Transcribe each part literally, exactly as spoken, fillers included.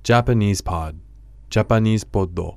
Japanese Pod Japanese Poddo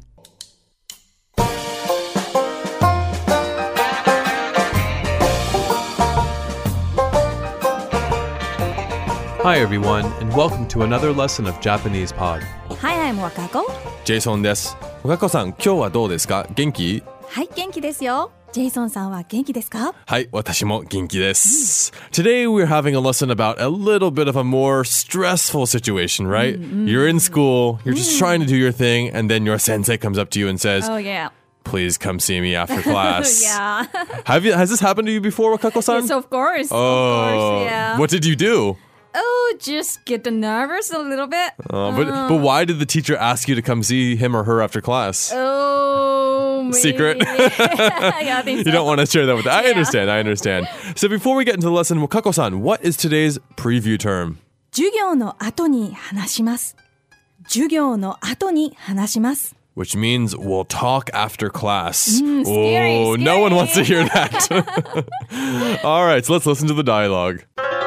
Hi everyone, and welcome to another lesson of Japanese Pod. Hi, I'm Wakako. ジェイソンです。若子さん、今日はどうですか？元気？ はい、元気ですよ。ジェイソンさんは元気ですか？ はい、私も元気です。Today we're having a lesson about a little bit of a more stressful situation, right? You're in school, you're just trying to do your thing, and then your sensei comes up to you and says, Oh, yeah. Please come see me after class. Yeah. Have you, has this happened to you before, Wakako-san? Yes, of course. Oh, of course, yeah. What did you do? Oh, just get nervous a little bit. Uh, but, uh. but why did the teacher ask you to come see him or her after class? Oh, maybe. Secret? Yeah, I think so. You don't want to share that with us. I Yeah. understand, I understand. So before we get into the lesson, Wakako-san, what is today's preview term? 授業の後に話します。授業の後に話します。 Which means we'll talk after class. Mm, scary, oh, scary. no one wants to hear that. All right, so let's listen to the dialogue.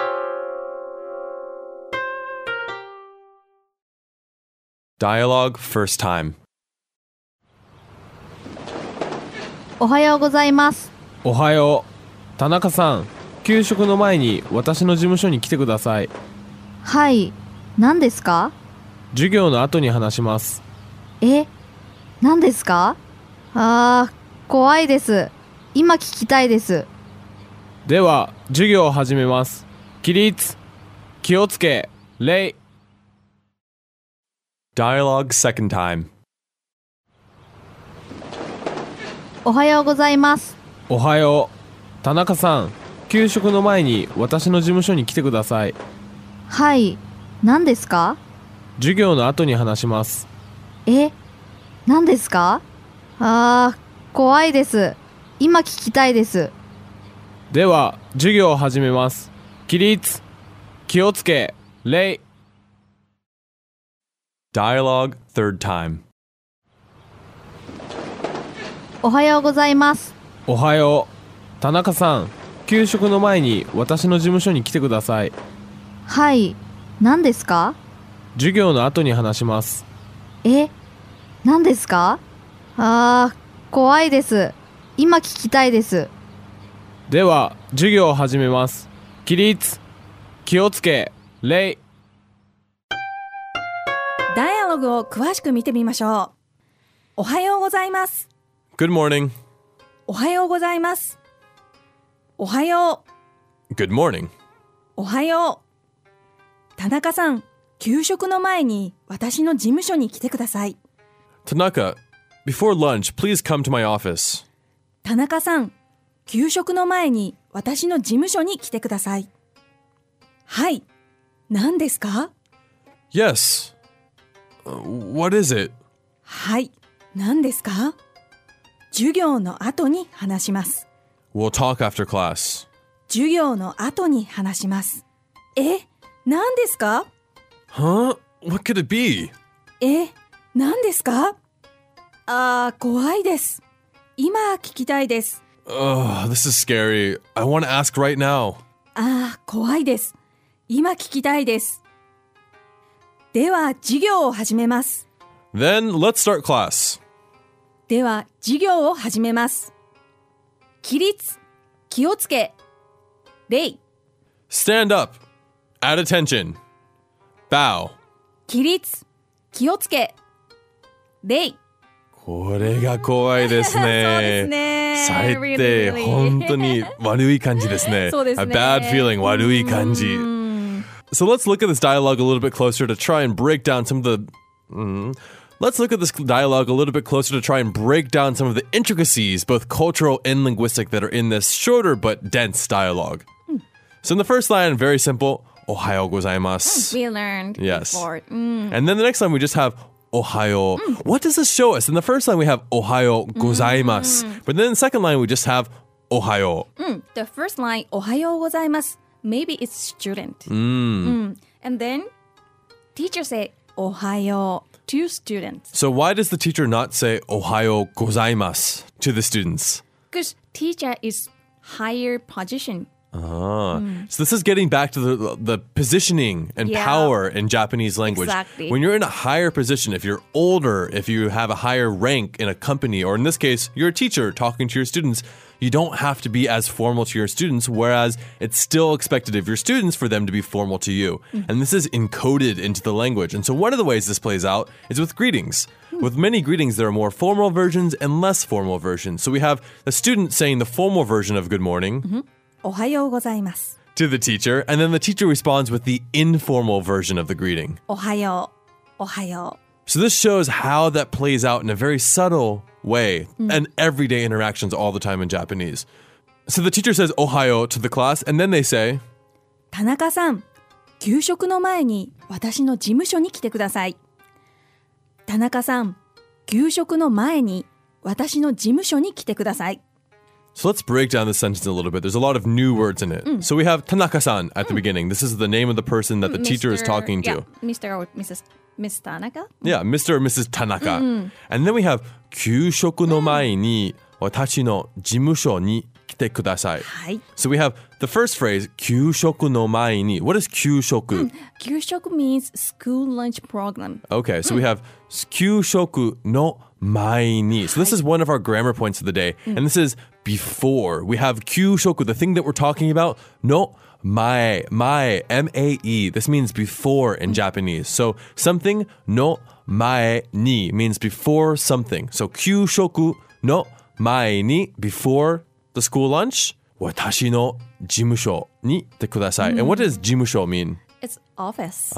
Dialogue first time. おはようございます。 おはよう。田中さん、給食の前に私の事務所に来てください。 はい、何ですか？ 授業の後に話します。 え、何ですか？あー、怖いです。今聞きたいです。 では、授業を始めます。起立、気をつけ、礼。 Dialogue second time. おはようございます。 おはよう。田中さん、給食の前に私の事務所に来てください。 はい、何ですか？ 授業の後に話します。 え、何ですか？あー、怖いです。今聞きたいです。 では、授業を始めます。起立、気をつけ、礼。 Dialogue third time. おはようございます。 おはよう。田中さん、給食の前に私の事務所に来てください。 はい、何ですか？ 授業の後に話します。 え、何ですか？あー、怖いです。今聞きたいです。 では、授業を始めます。起立、気をつけ、礼。 ダイアログを詳しく見てみましょう。おはようございます。 Good morning. おはようございます。おはよう。 Good morning. おはよう。田中さん、給食の前に私の事務所に来てください。 Tanaka, before lunch, please come to my office. 田中さん、給食の前に私の事務所に来てください。はい、何ですか？ Yes.Uh, what is it? はい、何ですか？授業の後に話します。 We'll talk after class. 授業の後に話します。え、何ですか？ Huh? What could it be? え、何ですか？あー、怖いです。今聞きたいです。 Ugh, this is scary. I want to ask right now. あー、怖いです。今聞きたいです。では、授業を始めます。 Then let's start class. では、授業を始めます。起立、気をつけ、礼。 Stand up. At attention. Bow. 起立、気をつけ、礼。 これが怖いですね。 そうですね。 最低、 really, really. 本当に悪い感じですね。 そうですね。 A bad feeling, 悪い感じ。So let's look at this dialogue a little bit closer to try and break down some of the... Mm, let's look at this dialogue a little bit closer to try and break down some of the intricacies, both cultural and linguistic, that are in this shorter but dense dialogue. Mm. So in the first line, very simple, おはようございます。 We learned yes. before. Mm. And then the next line we just have おはよう. Mm. What does this show us? In the first line we have おはようございます. Mm. But then in the second line we just have おはよう. Mm. The first line, おはようございます. Maybe it's student. Mm. Mm. And then teacher say おはよう to students. So why does the teacher not say おはようございます to the students? Because teacher is higher position Ah. So this is getting back to the the positioning and Yeah. power in Japanese language. Exactly. When you're in a higher position, if you're older, if you have a higher rank in a company, or in this case, you're a teacher talking to your students, you don't have to be as formal to your students, whereas it's still expected of your students for them to be formal to you. And this is encoded into the language. And so one of the ways this plays out is with greetings. With many greetings, there are more formal versions and less formal versions. So we have the student saying the formal version of good morning おはようございます。 to the teacher, and then the teacher responds with the informal version of the greeting. おはよう。おはよ So this shows how that plays out in a very subtle way and everyday interactions all the time in Japanese. So the teacher says ohayo to the class, and then they say, う。田中さん、給食の前に私の事務所に来てください。田中さん、給食の前に私の事務所に来てください。 so let's break down this sentence a little bit. There's a lot of new words in it. So we have Tanaka-san at the beginning. This is the name of the person that the teacher is talking to. Yeah, Mister or Missus Miss Tanaka? Yeah, Mister or Missus Tanaka. And then we have 給食の前に私の事務所に来てください. はい。 So we have the first phrase 給食の前に. What is 給食? 給食 means school lunch program. Okay, so we have 給食の前に. So this is one of our grammar points of the day. And this is before. We have 給食, the thing that we're talking about, no mae, mae, M A E. This means before in Japanese. So something no mae ni means before something. So 給食の前に before the school lunch. 私の事務所に来てください. And what does 事務所 mean? It's office.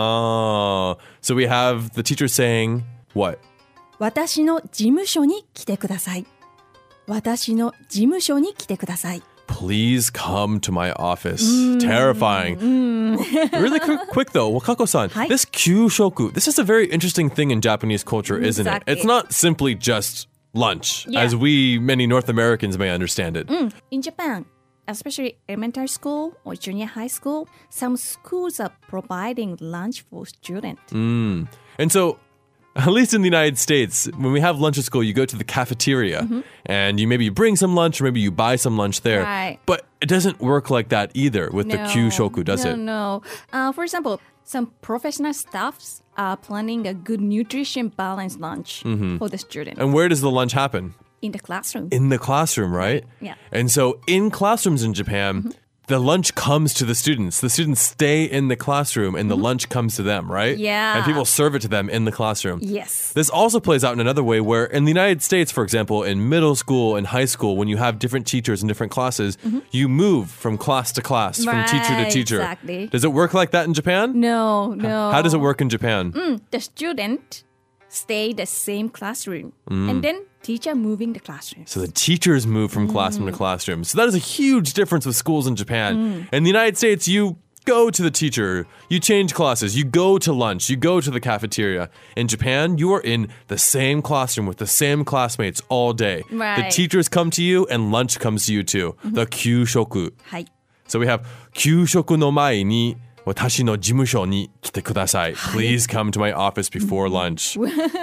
Oh, so we have the teacher saying what? 私の事務所に来てください。私の事務所に来てください。 Please come to my office. Terrifying. Really quick, quick though, Wakako-san, Hi. this kyushoku, this is a very interesting thing in Japanese culture, isn't Exactly. it? It's not simply just lunch, Yeah. as we, many North Americans, may understand it. In Japan, especially elementary school or junior high school, some schools are providing lunch for students. And so, at least in the United States, when we have lunch at school, you go to the cafeteria and you maybe bring some lunch or maybe you buy some lunch there. Right. But it doesn't work like that either with the kyushoku, does no, it? No, uh, For example, some professional staffs are planning a good nutrition balanced lunch for the student And where does the lunch happen? in the classroom. In the classroom, right? Yeah. And so in classrooms in Japan, the lunch comes to the students. The students stay in the classroom and the lunch comes to them, right? Yeah. And people serve it to them in the classroom. Yes. This also plays out in another way where in the United States, for example, in middle school and high school, when you have different teachers in different classes, you move from class to class, from teacher to Right, teacher. exactly. Does it work like that in Japan? No, no. How does it work in Japan? The student stay the same classroom and then teacher moving the classroom. So the teachers move from classroom to classroom. So that is a huge difference with schools in Japan. In the United States, you go to the teacher, you change classes, you go to lunch, you go to the cafeteria. In Japan, you are in the same classroom with the same classmates all day. The Right. teachers come to you and lunch comes to you too. The kyushoku. はい。 So we have 給食の前に私の事務所に来てください. Please come to my office before lunch.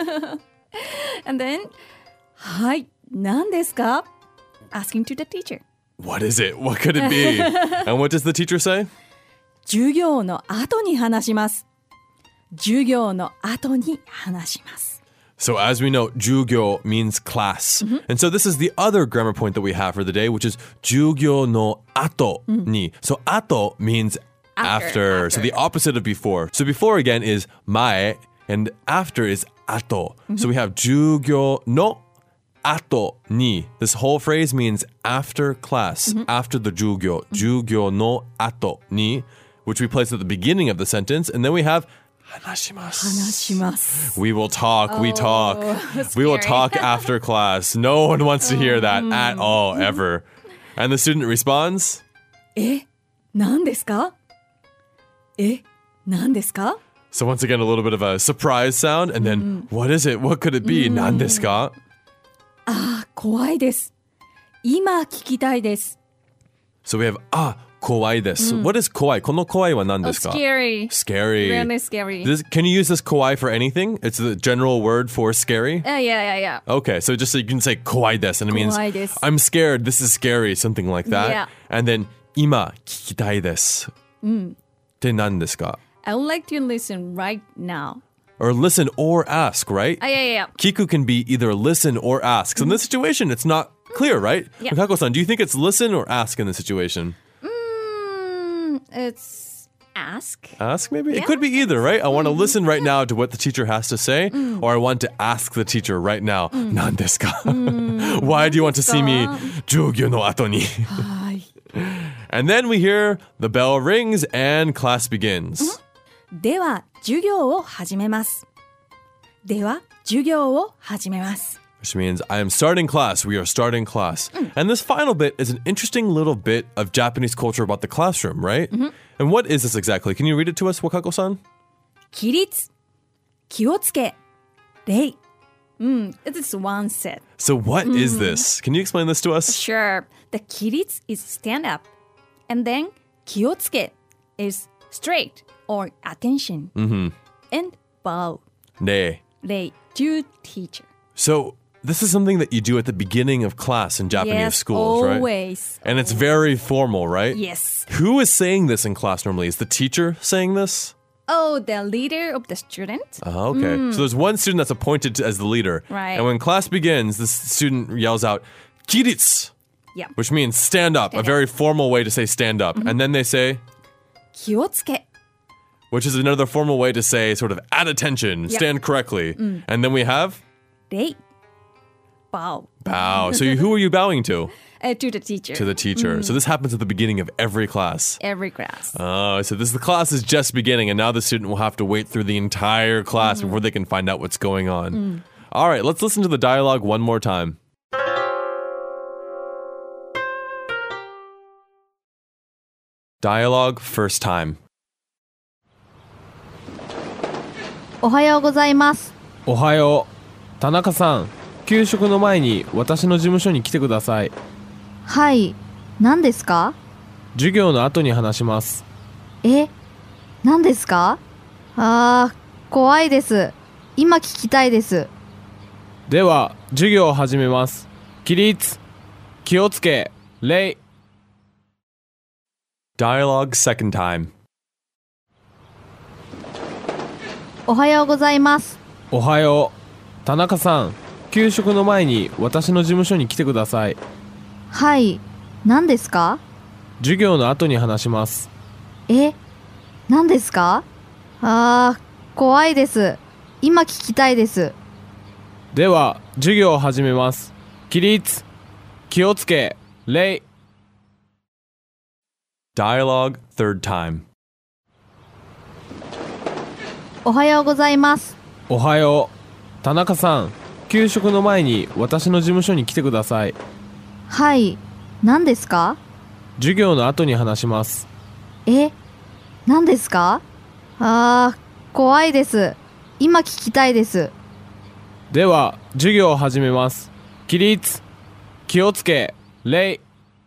And then, はい、何ですか Asking to the teacher. What is it? What could it be? And what does the teacher say? 授業の後に話します。授業の後に話します。 So as we know, 授業 means class. And so this is the other grammar point that we have for the day, which is 授業の後に. So 後 means after. After, So the opposite of before. So before again is 前 and after is 後. So we have 授業の後に. This whole phrase means after class, after the 授業. 授業の後に, which we place at the beginning of the sentence. And then we have 話します. 話します。 We will talk, we talk. We will scary. talk after class. No one wants to hear that at all, ever. And the student responds, え、何ですかえ、何ですか so once again, a little bit of a surprise sound. And then, what is it? What could it be? 何ですか? 怖いです。今聞きたいです。 So we have, ah, 怖いです. What is 怖い? この怖いは何ですか? Scary. Scary. Really scary. This, can you use this 怖い for anything? It's the general word for scary. Uh, yeah, yeah, yeah. Okay, so just so you can say 怖いです, and it means 怖いです。 I'm scared, this is scary, something like that. Yeah. And then 今聞きたいです。って何ですか? I would like to listen right now. Or listen or ask, right? あ、いやいやいや。 Kiku can be either listen or ask. So in this situation, it's not clear, right? Yeah. Kako-san, do you think it's listen or ask in this situation? Mm, it's ask. Ask, maybe? Yeah. It could be either, right? I want to listen right now to what the teacher has to say, or I want to ask the teacher right now, 何ですか? Why do you want to see me? 授業の後に。 はい。 And then we hear the bell rings and class begins. では、授業を始めます。では、授業を始めます。 Which means I am starting class. We are starting class. And this final bit is an interesting little bit of Japanese culture about the classroom, right? And what is this exactly? Can you read it to us, Wakako-san? 起立、気をつけ、礼。Mm, it's one set. So what is this? Can you explain this to us? Sure. The 起立 is stand up. And then 気をつけ is straight or attention. And bow. 礼。 礼 to teacher. So this is something that you do at the beginning of class in Japanese Yes, schools, right? always. And it's very formal, right? Yes. Who is saying this in class normally? Is the teacher saying this? Oh, the leader of the student? Oh, okay. So there's one student that's appointed to, as the leader. Right. And when class begins, this student yells out, "Kiritsu," Yeah. which means stand up, a very formal way to say stand up. And then they say, 気をつけ which is another formal way to say sort of at attention, Yeah. stand correctly. And then we have 礼 bow bow. So you, who are you bowing to? uh, to the teacher. To the teacher. So this happens at the beginning of every class. Every class. Oh, so this the class is just beginning, and now the student will have to wait through the entire class before they can find out what's going on. All right, let's listen to the dialogue one more time. Dialogue first time. おはようございます。 おはよう。田中さん、給食の前に私の事務所に来てください。 はい、何ですか？ 授業の後に話します。 え、何ですか？あー、怖いです。今聞きたいです。 では、授業を始めます。起立、気をつけ、礼。 Dialogue second time. おはようございます。 おはよう。田中さん、給食の前に私の事務所に来てください。 はい、何ですか？ 授業の後に話します。 え、何ですか？あー、怖いです。今聞きたいです。 では、授業を始めます。起立、気をつけ、礼。 Dialogue third time. おはようございます。 おはよう。田中さん、給食の前に私の事務所に来てください。 はい、何ですか？ 授業の後に話します。 え、何ですか？あー、怖いです。今聞きたいです。 では、授業を始めます。起立、気をつけ、礼。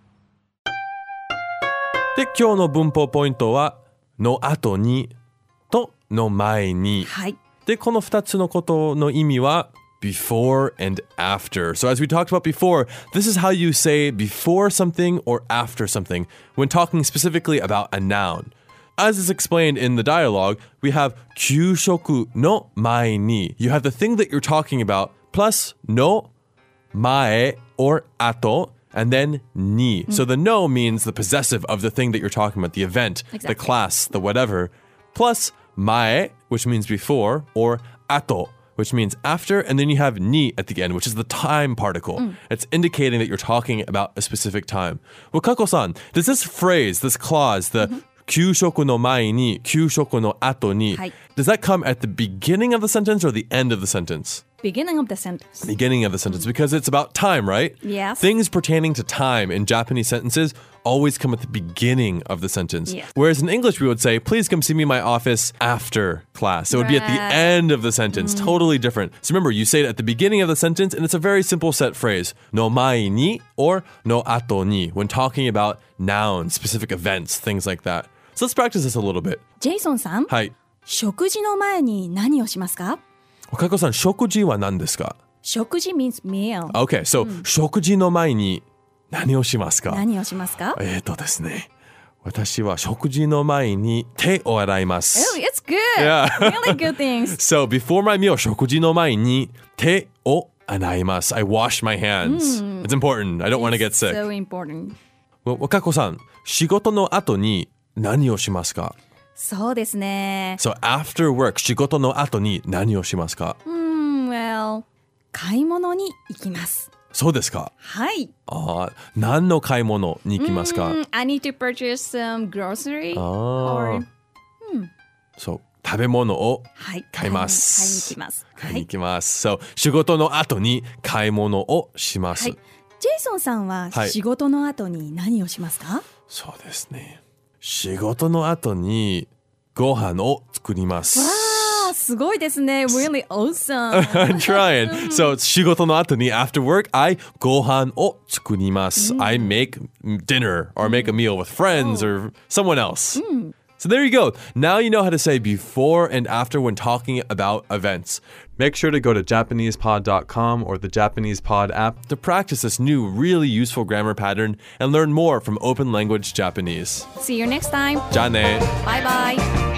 で、今日の文法ポイントは、の後にとの前に。 はい。 で、この二つのことの意味は、before and after. So as we talked about before, this is how you say before something or after something when talking specifically about a noun. As is explained in the dialogue, we have 給食の前に. You have the thing that you're talking about plus の前 or 後 and then ni. So the no means the possessive of the thing that you're talking about, the event, Exactly. the class, the whatever. Plus 前, which means before, or 後, which means after, and then you have ni at the end, which is the time particle. Mm. It's indicating that you're talking about a specific time. Wakako-san, does this phrase, this clause, the mm-hmm. 給食の前に、給食の後に, Hi. does that come at the beginning of the sentence or the end of the sentence? Beginning of the sentence. Beginning of the sentence, because it's about time, right? Yes. Things pertaining to time in Japanese sentences always come at the beginning of the sentence. Yes. Whereas in English, we would say, please come see me in my office after class. So it would be at the Right. end of the sentence, mm. totally different. So remember, you say it at the beginning of the sentence, and it's a very simple set phrase, no mai ni or no ato ni, when talking about nouns, specific events, things like that. So let's practice this a little bit. ジェイソンさん、 はい。 食事の前に何をしますか？ 岡子さん、食事は何ですか？ 食事 means meal. Okay, so、食事の前に何をしますか？ 何をしますか？ えーとですね、 私は食事の前に手を洗います。 Oh, it's good. Yeah. Really good things. So before my meal, 食事の前に手を洗います。I wash my hands. It's important. I don't want to get sick. So important. 若子さん、仕事の後に何をしますか？ そうですね。 So after work, 仕事の後に何をしますか？ Hmm, well, 買い物に行きます。 そうですか。 はい。 あー、何の買い物に行きますか？ Mm, I need to purchase some grocery. あ or ー、そう食べ物をはい、 買います買いに行きます。 買いに行きます。So 仕事の後に買い物をします。 はい。ジェイソンさんははい仕事の後に何をしますか？ そうですね。仕事の後にご飯を作ります。 わあ、すごいですね。Really awesome. I'm trying. So 仕事の後に after work, I ご飯を作ります。I make dinner or make a meal with friends or someone else. So there you go. Now you know how to say before and after when talking about events. Make sure to go to Japanese pod dot com or the Japanese Pod app. To practice this new, really useful grammar pattern and learn more from Open Language Japanese. See you next time. じゃあね。 Bye bye.